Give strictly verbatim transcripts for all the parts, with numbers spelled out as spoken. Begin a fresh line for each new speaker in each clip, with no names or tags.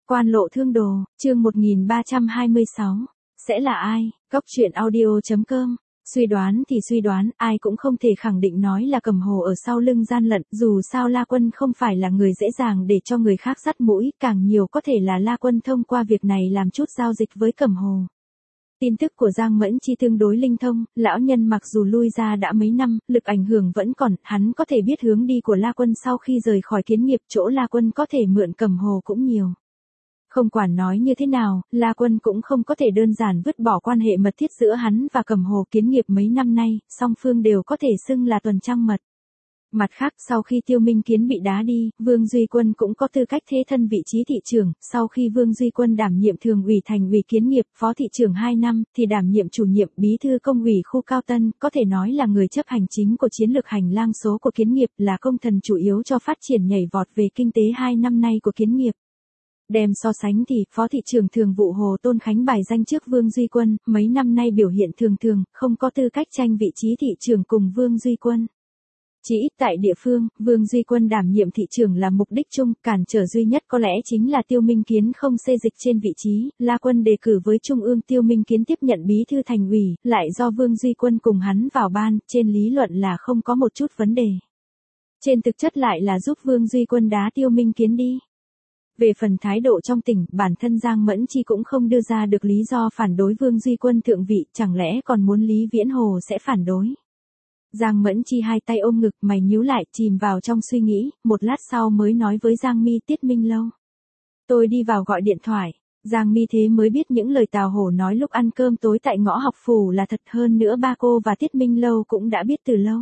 Quan lộ thương đồ, chương một nghìn ba trăm hai mươi sáu. Sẽ là ai? Cốc truyện audio chấm com. Suy đoán thì suy đoán, ai cũng không thể khẳng định nói là Cẩm Hồ ở sau lưng gian lận, dù sao La Quân không phải là người dễ dàng để cho người khác dắt mũi, càng nhiều có thể là La Quân thông qua việc này làm chút giao dịch với Cẩm Hồ. Tin tức của Giang Mẫn Chi tương đối linh thông, lão nhân mặc dù lui ra đã mấy năm, lực ảnh hưởng vẫn còn, hắn có thể biết hướng đi của La Quân sau khi rời khỏi kiến nghiệp, chỗ La Quân có thể mượn Cẩm Hồ cũng nhiều. Không quản nói như thế nào, La Quân cũng không có thể đơn giản vứt bỏ quan hệ mật thiết giữa hắn và Cẩm Hồ, kiến nghiệp mấy năm nay, song phương đều có thể xưng là tuần trăng mật. Mặt khác, sau khi Tiêu Minh Kiến bị đá đi, Vương Duy Quân cũng có tư cách thế thân vị trí thị trưởng, sau khi Vương Duy Quân đảm nhiệm thường ủy thành ủy kiến nghiệp, phó thị trưởng hai năm, thì đảm nhiệm chủ nhiệm bí thư công ủy khu Cao Tân, có thể nói là người chấp hành chính của chiến lược hành lang số của kiến nghiệp, là công thần chủ yếu cho phát triển nhảy vọt về kinh tế hai năm nay của kiến nghiệp. Đem so sánh thì, phó thị trưởng thường vụ Hồ Tôn Khánh bài danh trước Vương Duy Quân, mấy năm nay biểu hiện thường thường, không có tư cách tranh vị trí thị trưởng cùng Vương Duy Quân. Chỉ ít tại địa phương, Vương Duy Quân đảm nhiệm thị trưởng là mục đích chung, cản trở duy nhất có lẽ chính là Tiêu Minh Kiến không xê dịch trên vị trí, La Quân đề cử với Trung ương Tiêu Minh Kiến tiếp nhận bí thư thành ủy, lại do Vương Duy Quân cùng hắn vào ban, trên lý luận là không có một chút vấn đề. Trên thực chất lại là giúp Vương Duy Quân đá Tiêu Minh Kiến đi. Về phần thái độ trong tỉnh, bản thân Giang Mẫn Chi cũng không đưa ra được lý do phản đối Vương Duy Quân thượng vị, chẳng lẽ còn muốn Lý Viễn Hồ sẽ phản đối. Giang Mẫn Chi hai tay ôm ngực, mày nhíu lại, chìm vào trong suy nghĩ, một lát sau mới nói với Giang Mi Tiết Minh Lâu. Tôi đi vào gọi điện thoại. Giang Mi thế mới biết những lời Tào Hổ nói lúc ăn cơm tối tại ngõ học phủ là thật, hơn nữa ba cô và Tiết Minh Lâu cũng đã biết từ lâu.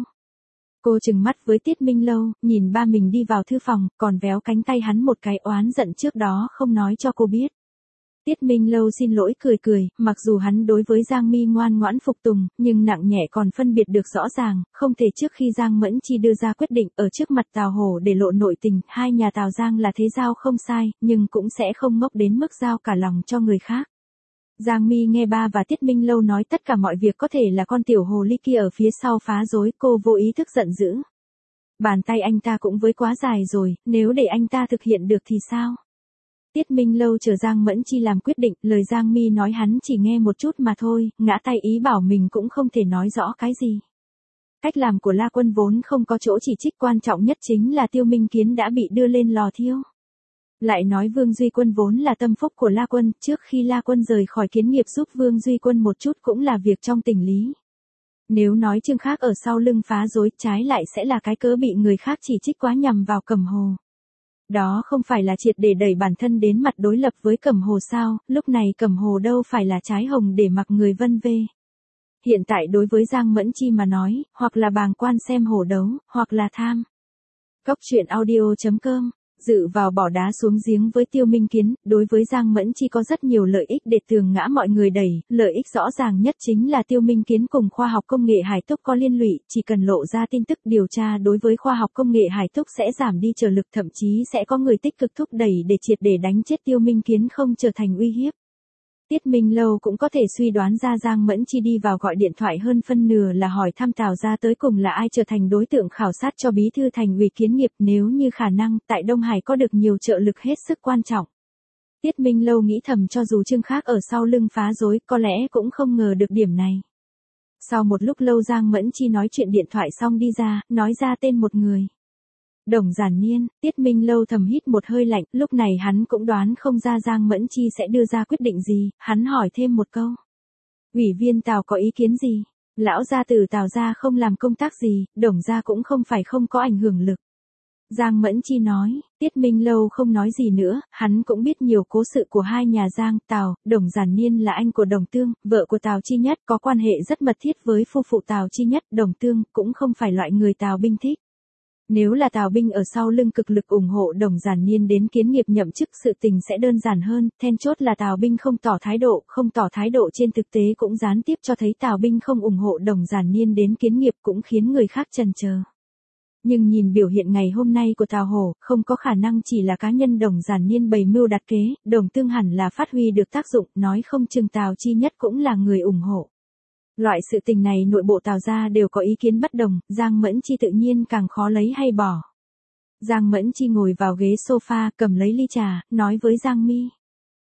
Cô trừng mắt với Tiết Minh Lâu, nhìn ba mình đi vào thư phòng, còn véo cánh tay hắn một cái, oán giận trước đó không nói cho cô biết. Tiết Minh Lâu xin lỗi cười cười, mặc dù hắn đối với Giang Mi ngoan ngoãn phục tùng, nhưng nặng nhẹ còn phân biệt được rõ ràng, không thể trước khi Giang Mẫn Chi đưa ra quyết định ở trước mặt Tào Hổ để lộ nội tình, hai nhà Tào Giang là thế giao không sai, nhưng cũng sẽ không ngốc đến mức giao cả lòng cho người khác. Giang Mi nghe ba và Tiết Minh Lâu nói tất cả mọi việc có thể là con tiểu hồ ly kia ở phía sau phá rối, cô vô ý thức giận dữ. Bàn tay anh ta cũng với quá dài rồi, nếu để anh ta thực hiện được thì sao? Tiết Minh Lâu chờ Giang Mẫn Chi làm quyết định, lời Giang Mi nói hắn chỉ nghe một chút mà thôi, ngã tay ý bảo mình cũng không thể nói rõ cái gì. Cách làm của La Quân vốn không có chỗ chỉ trích, quan trọng nhất chính là Tiêu Minh Kiến đã bị đưa lên lò thiêu. Lại nói Vương Duy Quân vốn là tâm phúc của La Quân, trước khi La Quân rời khỏi kiến nghiệp giúp Vương Duy Quân một chút cũng là việc trong tình lý. Nếu nói chương khác ở sau lưng phá rối, trái lại sẽ là cái cớ bị người khác chỉ trích quá nhằm vào Cẩm Hồ. Đó không phải là triệt để đẩy bản thân đến mặt đối lập với Cẩm Hồ sao, lúc này Cẩm Hồ đâu phải là trái hồng để mặc người vân vê. Hiện tại đối với Giang Mẫn Chi mà nói, hoặc là bàng quan xem hổ đấu, hoặc là tham. Cốc truyện audio chấm com. Dự vào bỏ đá xuống giếng với Tiêu Minh Kiến, đối với Giang Mẫn Chi có rất nhiều lợi ích để tường ngã mọi người đẩy, lợi ích rõ ràng nhất chính là Tiêu Minh Kiến cùng khoa học công nghệ Hải Túc có liên lụy, chỉ cần lộ ra tin tức điều tra đối với khoa học công nghệ Hải Túc sẽ giảm đi trở lực, thậm chí sẽ có người tích cực thúc đẩy để triệt để đánh chết Tiêu Minh Kiến không trở thành uy hiếp. Tiết Minh Lâu cũng có thể suy đoán ra Giang Mẫn Chi đi vào gọi điện thoại hơn phân nửa là hỏi thăm Tào gia tới cùng là ai trở thành đối tượng khảo sát cho bí thư thành ủy kiến nghiệp, nếu như khả năng, tại Đông Hải có được nhiều trợ lực hết sức quan trọng. Tiết Minh Lâu nghĩ thầm cho dù chương khác ở sau lưng phá rối, có lẽ cũng không ngờ được điểm này. Sau một lúc lâu Giang Mẫn Chi nói chuyện điện thoại xong đi ra, nói ra tên một người. Đồng Giản Niên. Tiết Minh Lâu thầm hít một hơi lạnh, lúc này hắn cũng đoán không ra Giang Mẫn Chi sẽ đưa ra quyết định gì, hắn hỏi thêm một câu. Ủy viên Tào có ý kiến gì? Lão gia tử Tào gia không làm công tác gì, Đồng gia cũng không phải không có ảnh hưởng lực. Giang Mẫn Chi nói, Tiết Minh Lâu không nói gì nữa, hắn cũng biết nhiều cố sự của hai nhà Giang, Tào, Đồng Giản Niên là anh của Đồng Tương, vợ của Tào Chi Nhất, có quan hệ rất mật thiết với phu phụ Tào Chi Nhất, Đồng Tương cũng không phải loại người Tào Binh thích. Nếu là Tào Binh ở sau lưng cực lực ủng hộ Đồng Giản Niên đến kiến nghiệp nhậm chức, sự tình sẽ đơn giản hơn, then chốt là Tào Binh không tỏ thái độ, không tỏ thái độ trên thực tế cũng gián tiếp cho thấy Tào Binh không ủng hộ Đồng Giản Niên đến kiến nghiệp, cũng khiến người khác chần chờ. Nhưng nhìn biểu hiện ngày hôm nay của Tào Hổ, không có khả năng chỉ là cá nhân Đồng Giản Niên bày mưu đặt kế, Đồng Tương hẳn là phát huy được tác dụng, nói không chừng Tào Chi Nhất cũng là người ủng hộ. Loại sự tình này nội bộ Tào gia đều có ý kiến bất đồng, Giang Mẫn Chi tự nhiên càng khó lấy hay bỏ. Giang Mẫn Chi ngồi vào ghế sofa, cầm lấy ly trà, nói với Giang Mi.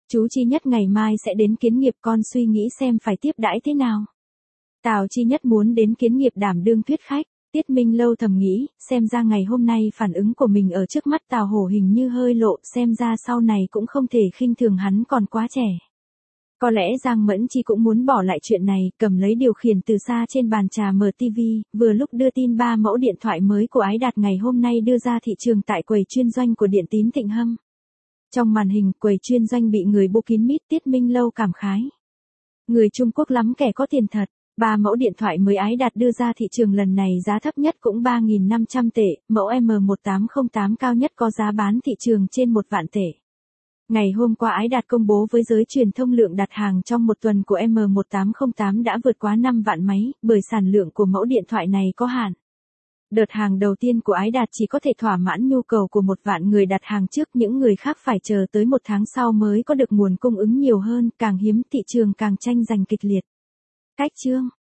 Chú Chi Nhất ngày mai sẽ đến kiến nghiệp, con suy nghĩ xem phải tiếp đãi thế nào. Tào Chi Nhất muốn đến kiến nghiệp đảm đương thuyết khách. Tiết Minh Lâu thầm nghĩ, xem ra ngày hôm nay phản ứng của mình ở trước mắt Tào Hổ hình như hơi lộ, xem ra sau này cũng không thể khinh thường hắn còn quá trẻ. Có lẽ Giang Mẫn Chi cũng muốn bỏ lại chuyện này, cầm lấy điều khiển từ xa trên bàn trà mở ti vi, vừa lúc đưa tin ba mẫu điện thoại mới của Ái Đạt ngày hôm nay đưa ra thị trường tại quầy chuyên doanh của Điện Tín Thịnh Hâm. Trong màn hình, quầy chuyên doanh bị người bô kín mít, Tiết Minh Lâu cảm khái. Người Trung Quốc lắm kẻ có tiền thật. Ba mẫu điện thoại mới Ái Đạt đưa ra thị trường lần này giá thấp nhất cũng ba nghìn năm trăm tệ, mẫu M một tám không tám cao nhất có giá bán thị trường trên một vạn tệ. Ngày hôm qua Ái Đạt công bố với giới truyền thông lượng đặt hàng trong một tuần của M một tám không tám đã vượt quá năm vạn máy, bởi sản lượng của mẫu điện thoại này có hạn. Đợt hàng đầu tiên của Ái Đạt chỉ có thể thỏa mãn nhu cầu của một vạn người đặt hàng trước, những người khác phải chờ tới một tháng sau mới có được nguồn cung ứng nhiều hơn, càng hiếm thị trường càng tranh giành kịch liệt. Cách chương